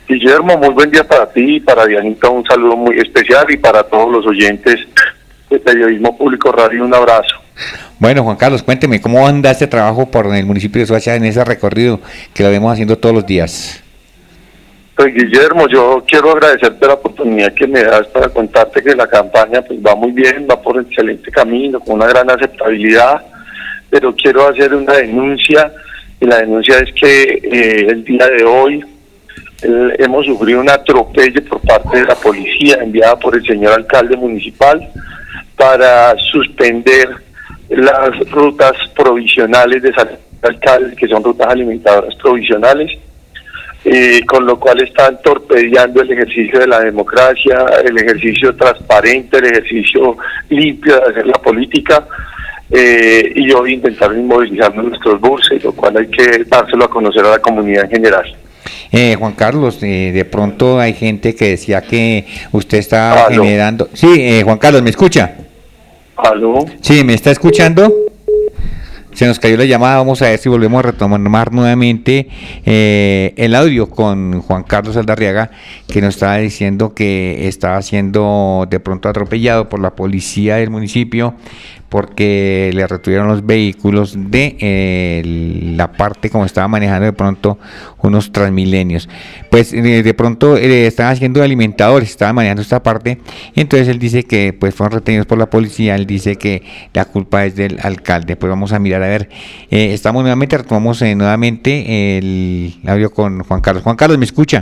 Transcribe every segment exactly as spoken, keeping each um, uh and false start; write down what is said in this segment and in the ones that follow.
Guillermo, muy buen día para ti, para Dianita un saludo muy especial y para todos los oyentes de Periodismo Público Radio un abrazo. Bueno, Juan Carlos, cuénteme, ¿cómo anda este trabajo por el municipio de Soacha en ese recorrido que lo vemos haciendo todos los días? Pues Guillermo, yo quiero agradecerte la oportunidad que me das para contarte que la campaña pues va muy bien, va por excelente camino, con una gran aceptabilidad, pero quiero hacer una denuncia, y la denuncia es que eh, el día de hoy el, hemos sufrido un atropello por parte de la policía enviada por el señor alcalde municipal para suspender las rutas provisionales de San Alcalde, que son rutas alimentadoras provisionales, eh, con lo cual están torpedeando el ejercicio de la democracia, el ejercicio transparente, el ejercicio limpio de hacer la política, eh, y hoy intentaron inmovilizarnos nuestros buses, lo cual hay que dárselo a conocer a la comunidad en general. Eh, Juan Carlos, eh, de pronto hay gente que decía que usted estaba ¿Aló? generando... Sí, eh, Juan Carlos, ¿me escucha? ¿Aló? Sí, ¿me está escuchando? Se nos cayó la llamada, vamos a ver si volvemos a retomar nuevamente eh, el audio con Juan Carlos Aldarriaga, que nos estaba diciendo que estaba siendo de pronto atropellado por la policía del municipio porque le retuvieron los vehículos de eh, la parte como estaba manejando de pronto unos Transmilenios. Pues eh, de pronto eh, estaban haciendo alimentadores, estaban manejando esta parte, y entonces él dice que pues fueron retenidos por la policía. Él dice que la culpa es del alcalde. Pues vamos a mirar a ver, eh, estamos nuevamente, retomamos eh, nuevamente el audio con Juan Carlos. Juan Carlos, ¿me escucha?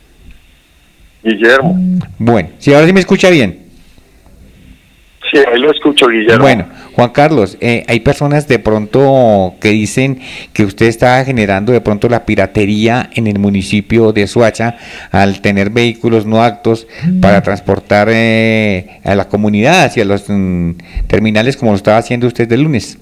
Guillermo. Bueno, sí, ahora sí me escucha bien. Sí, ahí lo escucho, Guillermo. Bueno, Juan Carlos, eh, hay personas de pronto que dicen que usted está generando de pronto la piratería en el municipio de Soacha al tener vehículos no aptos para transportar eh, a la comunidad hacia los mm, terminales como lo estaba haciendo usted el lunes.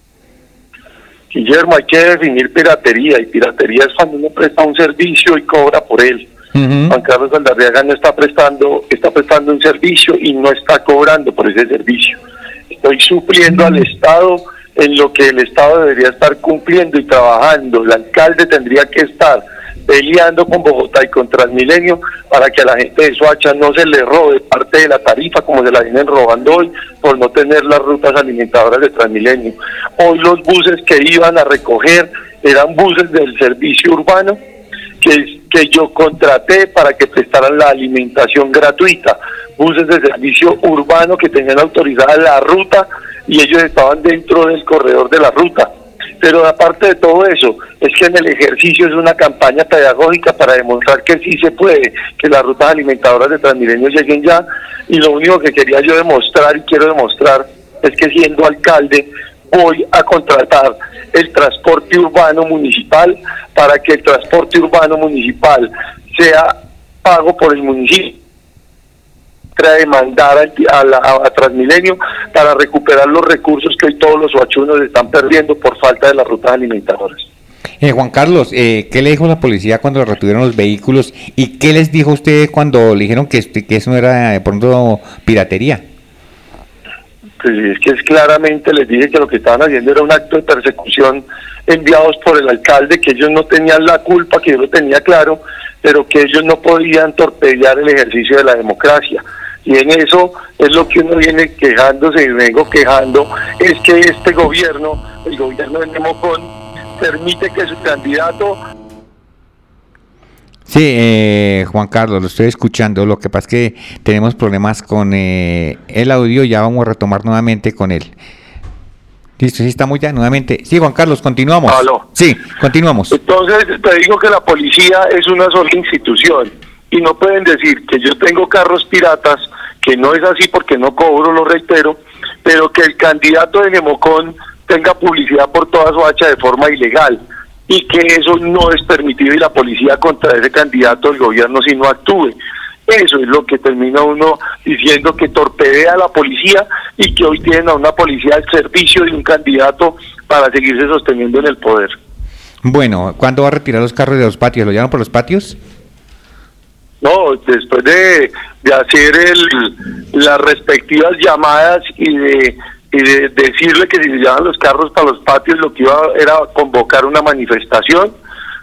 Guillermo, hay que definir piratería, y piratería es cuando uno presta un servicio y cobra por él. Uh-huh. Juan Carlos Aldarriaga no está prestando, está prestando un servicio y no está cobrando por ese servicio. Estoy supliendo al Estado en lo que el Estado debería estar cumpliendo y trabajando. El alcalde tendría que estar peleando con Bogotá y con Transmilenio para que a la gente de Soacha no se le robe parte de la tarifa como se la vienen robando hoy por no tener las rutas alimentadoras de Transmilenio. Hoy los buses que iban a recoger eran buses del servicio urbano que, que yo contraté para que prestaran la alimentación gratuita, buses de servicio urbano que tenían autorizada la ruta y ellos estaban dentro del corredor de la ruta. Pero aparte de todo eso, es que en el ejercicio es una campaña pedagógica para demostrar que sí se puede, que las rutas alimentadoras de Transmilenio lleguen ya, y lo único que quería yo demostrar y quiero demostrar es que siendo alcalde voy a contratar el transporte urbano municipal para que el transporte urbano municipal sea pago por el municipio, a demandar a, a, la, a Transmilenio para recuperar los recursos que hoy todos los soachunos están perdiendo por falta de las rutas alimentadoras. Eh, Juan Carlos, eh, ¿qué le dijo la policía cuando le retuvieron los vehículos y qué les dijo usted cuando le dijeron que, que eso no era de pronto piratería? Pues es que es claramente les dije que lo que estaban haciendo era un acto de persecución enviados por el alcalde, que ellos no tenían la culpa, que yo lo tenía claro, pero que ellos no podían torpedear el ejercicio de la democracia. Y en eso es lo que uno viene quejándose y vengo quejando, es que este gobierno, el gobierno de Nemocón, permite que su candidato... Sí, eh, Juan Carlos, lo estoy escuchando. Lo que pasa es que tenemos problemas con eh, el audio. Ya vamos a retomar nuevamente con él. Listo, sí, estamos ya nuevamente. Sí, Juan Carlos, continuamos. ¿Aló? Sí, continuamos. Entonces, te digo que la policía es una sola institución y no pueden decir que yo tengo carros piratas, que no es así porque no cobro, lo reitero, pero que el candidato de Nemocón tenga publicidad por toda Soacha de forma ilegal, y que eso no es permitido y la policía contra ese candidato del gobierno si no actúe. Eso es lo que termina uno diciendo, que torpedea a la policía y que hoy tienen a una policía al servicio de un candidato para seguirse sosteniendo en el poder. Bueno, ¿cuándo va a retirar los carros de los patios? ¿Lo llevan por los patios? No, después de, de hacer el, las respectivas llamadas y de... y de decirle que si se llevan los carros para los patios, lo que iba era convocar una manifestación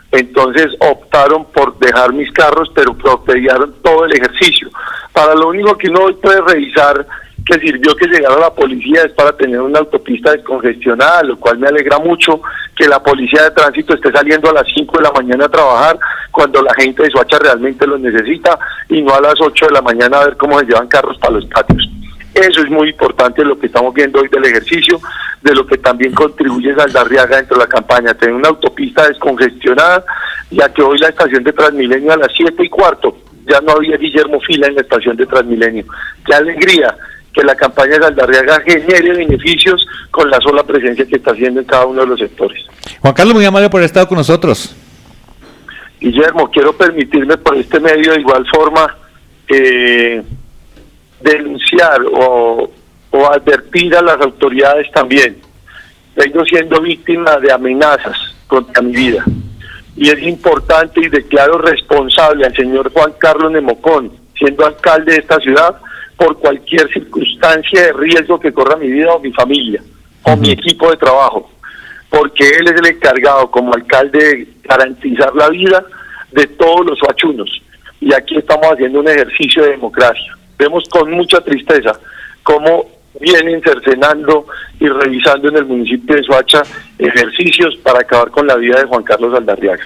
Entonces optaron por dejar mis carros, pero protediaron todo el ejercicio. Para lo único que uno hoy puede revisar que sirvió que llegara la policía es para tener una autopista descongestionada, lo cual me alegra mucho que la policía de tránsito esté saliendo a las cinco de la mañana a trabajar cuando la gente de Soacha realmente lo necesita y no a las ocho de la mañana a ver cómo se llevan carros para los patios. Eso es muy importante, lo que estamos viendo hoy del ejercicio, de lo que también contribuye Saldarriaga dentro de la campaña, tener una autopista descongestionada, ya que hoy la estación de Transmilenio a las siete y cuarto, ya no había Guillermo Fila en la estación de Transmilenio. ¡Qué alegría! Que la campaña de Saldarriaga genere beneficios con la sola presencia que está haciendo en cada uno de los sectores. Juan Carlos, muy amable por haber estado con nosotros. Guillermo, quiero permitirme por este medio de igual forma eh, denunciar o, o advertir a las autoridades también. Vengo siendo víctima de amenazas contra mi vida y es importante y declaro responsable al señor Juan Carlos Nemocón, siendo alcalde de esta ciudad, por cualquier circunstancia de riesgo que corra mi vida o mi familia, o uh-huh. mi equipo de trabajo, porque él es el encargado como alcalde de garantizar la vida de todos los soachunos, y aquí estamos haciendo un ejercicio de democracia. Vemos con mucha tristeza cómo vienen cercenando y revisando en el municipio de Soacha ejercicios para acabar con la vida de Juan Carlos Saldarriaga.